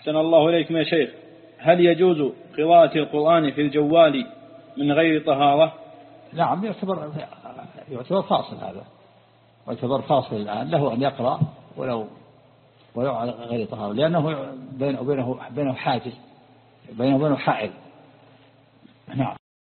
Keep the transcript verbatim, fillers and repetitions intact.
أحسن الله إليكم يا شيخ، هل يجوز قراءة القرآن في الجوال من غير طهارة؟ نعم، يعتبر يعتبر فاصل، هذا يعتبر فاصل الآن، له أن يقرأ ولو ولو على غير طهارة، لأنه بينه وبينه بينه حاجز، بينه وبينه حائل. نعم.